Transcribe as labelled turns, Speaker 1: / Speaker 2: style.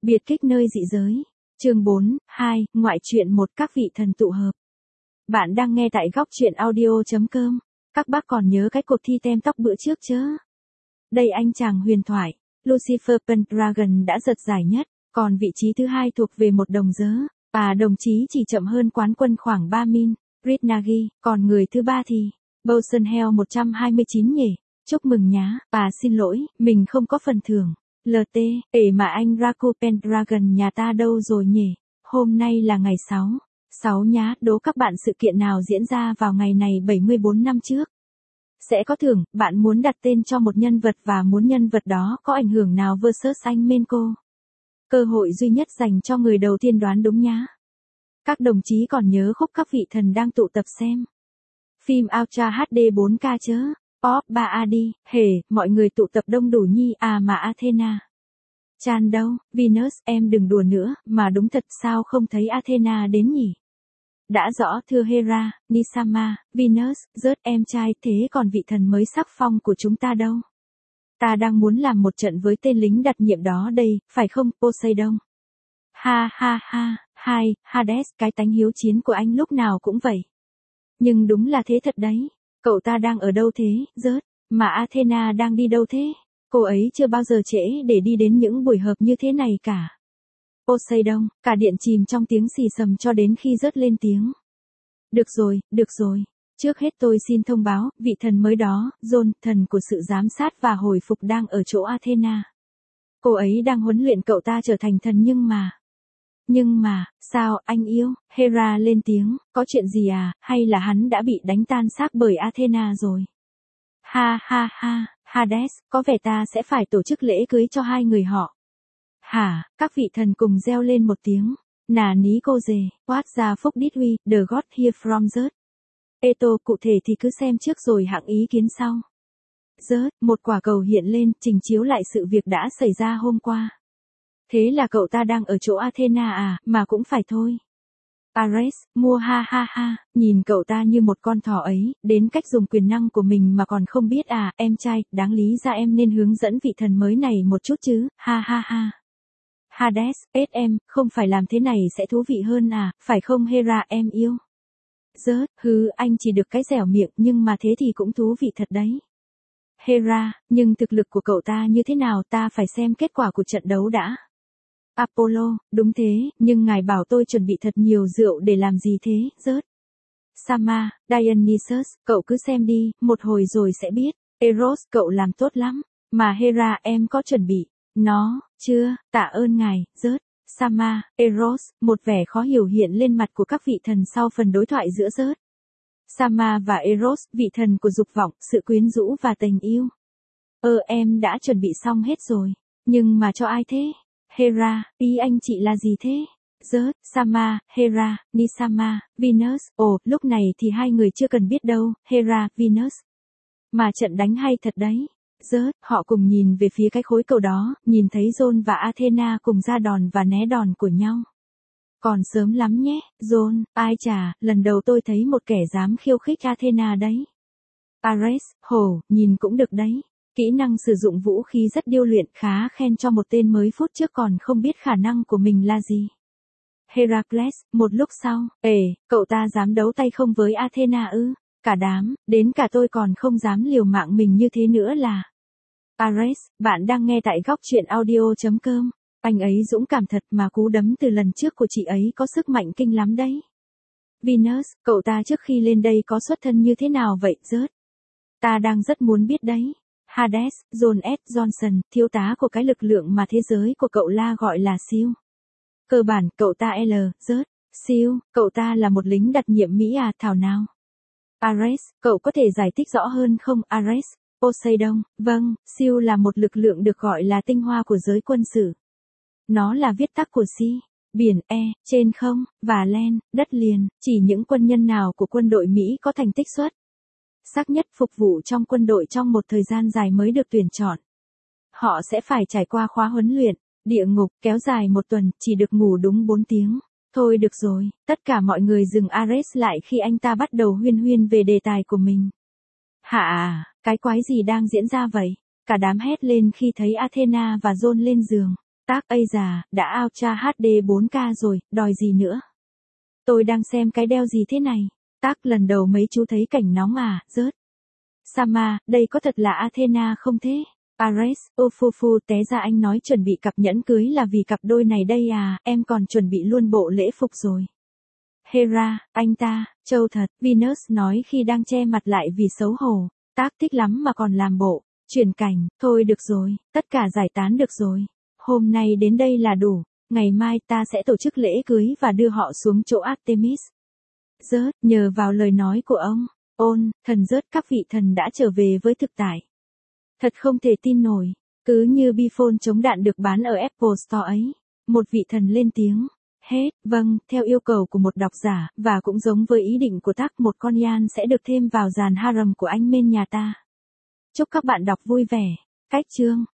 Speaker 1: Biệt kích nơi dị giới. Chương 4, 2, ngoại truyện một các vị thần tụ hợp. Bạn đang nghe tại góc truyện audio.com. Các bác còn nhớ cái cuộc thi tem tóc bữa trước chứ? Đây anh chàng huyền thoại, Lucifer Pendragon đã giật giải nhất, còn vị trí thứ hai thuộc về một đồng dớ, và đồng chí chỉ chậm hơn quán quân khoảng 3 min, Ritnagi, còn người thứ ba thì, Boson Hell 129 nhỉ. Chúc mừng nhá, bà xin lỗi, mình không có phần thưởng. LT, mà anh Raku Pendragon nhà ta đâu rồi nhỉ? Hôm nay là ngày 6 nhá, đố các bạn sự kiện nào diễn ra vào ngày này 74 năm trước. Sẽ có thưởng, bạn muốn đặt tên cho một nhân vật và muốn nhân vật đó có ảnh hưởng nào versus anh Menko. Cơ hội duy nhất dành cho người đầu tiên đoán đúng nhá. Các đồng chí còn nhớ khúc các vị thần đang tụ tập xem phim Ultra HD 4K chớ? Pop 3AD, mọi người tụ tập đông đủ nhi à mà Athena. Chan đâu, Venus, em đừng đùa nữa, mà đúng thật sao không thấy Athena đến nhỉ? Đã rõ thưa Hera, Nisama, Venus, rớt em trai thế còn vị thần mới sắc phong của chúng ta đâu? Ta đang muốn làm một trận với tên lính đặc nhiệm đó đây, phải không, Poseidon? Ha ha ha, Hades, cái tánh hiếu chiến của anh lúc nào cũng vậy. Nhưng đúng là thế thật đấy. Cậu ta đang ở đâu thế, rớt? Mà Athena đang đi đâu thế? Cô ấy chưa bao giờ trễ để đi đến những buổi họp như thế này cả. Poseidon, cả điện chìm trong tiếng xì xầm cho đến khi rớt lên tiếng. Được rồi. Trước hết tôi xin thông báo, vị thần mới đó, John, thần của sự giám sát và hồi phục đang ở chỗ Athena. Cô ấy đang huấn luyện cậu ta trở thành thần Nhưng mà, sao, anh yêu? Hera lên tiếng, có chuyện gì à, hay là hắn đã bị đánh tan xác bởi Athena rồi? Ha ha ha, Hades, có vẻ ta sẽ phải tổ chức lễ cưới cho hai người họ. Hả, các vị thần cùng reo lên một tiếng. Nà ní cô dề, what the fuck did we, the god hear from Zeus? Eto, cụ thể thì cứ xem trước rồi hạng ý kiến sau. Zeus, một quả cầu hiện lên, trình chiếu lại sự việc đã xảy ra hôm qua. Thế là cậu ta đang ở chỗ Athena à, mà cũng phải thôi. Ares, mua ha, nhìn cậu ta như một con thỏ ấy, đến cách dùng quyền năng của mình mà còn không biết à, em trai, đáng lý ra em nên hướng dẫn vị thần mới này một chút chứ, ha. Hades, em, không phải làm thế này sẽ thú vị hơn à, phải không Hera em yêu? Rớt, anh chỉ được cái dẻo miệng nhưng mà thế thì cũng thú vị thật đấy. Hera, nhưng thực lực của cậu ta như thế nào ta phải xem kết quả của trận đấu đã. Apollo, đúng thế, nhưng ngài bảo tôi chuẩn bị thật nhiều rượu để làm gì thế, rớt. Sama, Dionysus, cậu cứ xem đi, một hồi rồi sẽ biết. Eros, cậu làm tốt lắm. Mà Hera em có chuẩn bị nó chưa? Tạ ơn ngài, rớt. Sama, Eros, một vẻ khó hiểu hiện lên mặt của các vị thần sau phần đối thoại giữa rớt. Sama và Eros, vị thần của dục vọng, sự quyến rũ và tình yêu. Em đã chuẩn bị xong hết rồi. Nhưng mà cho ai thế? Hera, ý anh chị là gì thế? Rớt, Sama, Hera, Nisama, Venus, lúc này thì hai người chưa cần biết đâu, Hera, Venus. Mà trận đánh hay thật đấy. Rớt, họ cùng nhìn về phía cái khối cầu đó, nhìn thấy John và Athena cùng ra đòn và né đòn của nhau. Còn sớm lắm nhé, John, ai chà, lần đầu tôi thấy một kẻ dám khiêu khích Athena đấy. Ares, nhìn cũng được đấy. Kỹ năng sử dụng vũ khí rất điêu luyện, khá khen cho một tên mới phút trước còn không biết khả năng của mình là gì. Heracles, một lúc sau, cậu ta dám đấu tay không với Athena ư? Cả đám, đến cả tôi còn không dám liều mạng mình như thế nữa là. Ares, bạn đang nghe tại góc truyện audio.com. Anh ấy dũng cảm thật mà cú đấm từ lần trước của chị ấy có sức mạnh kinh lắm đấy. Venus, cậu ta trước khi lên đây có xuất thân như thế nào vậy, rớt? Ta đang rất muốn biết đấy. Hades, John S. Johnson, thiếu tá của cái lực lượng mà thế giới của cậu la gọi là siêu. Cơ bản, cậu ta rớt. Siêu, cậu ta là một lính đặc nhiệm Mỹ à, thảo nào? Ares, cậu có thể giải thích rõ hơn không, Ares? Poseidon, vâng, siêu là một lực lượng được gọi là tinh hoa của giới quân sự. Nó là viết tắt của sea, biển, trên không, và land, đất liền, chỉ những quân nhân nào của quân đội Mỹ có thành tích xuất sắc nhất phục vụ trong quân đội trong một thời gian dài mới được tuyển chọn. Họ sẽ phải trải qua khóa huấn luyện, địa ngục, kéo dài 1 tuần, chỉ được ngủ đúng 4 tiếng. Thôi được rồi, tất cả mọi người dừng Ares lại khi anh ta bắt đầu huyên về đề tài của mình. Hả, cái quái gì đang diễn ra vậy? Cả đám hét lên khi thấy Athena và John lên giường. Tác ây già, đã Ultra HD 4K rồi, đòi gì nữa? Tôi đang xem cái đeo gì thế này? Tác lần đầu mấy chú thấy cảnh nóng à, rớt. Sama, đây có thật là Athena không thế? Ares, Ofufu té ra anh nói chuẩn bị cặp nhẫn cưới là vì cặp đôi này đây à, em còn chuẩn bị luôn bộ lễ phục rồi. Hera, anh ta, trâu thật, Venus nói khi đang che mặt lại vì xấu hổ. Tác thích lắm mà còn làm bộ. Chuyển cảnh, thôi được rồi, tất cả giải tán được rồi. Hôm nay đến đây là đủ, ngày mai ta sẽ tổ chức lễ cưới và đưa họ xuống chỗ Artemis. Rớt, nhờ vào lời nói của ông, thần rớt các vị thần đã trở về với thực tại. Thật không thể tin nổi, cứ như Bphone chống đạn được bán ở Apple Store ấy. Một vị thần lên tiếng. Hết, vâng, theo yêu cầu của một độc giả, và cũng giống với ý định của Tác, một con Yan sẽ được thêm vào dàn harem của anh men nhà ta. Chúc các bạn đọc vui vẻ. Cách chương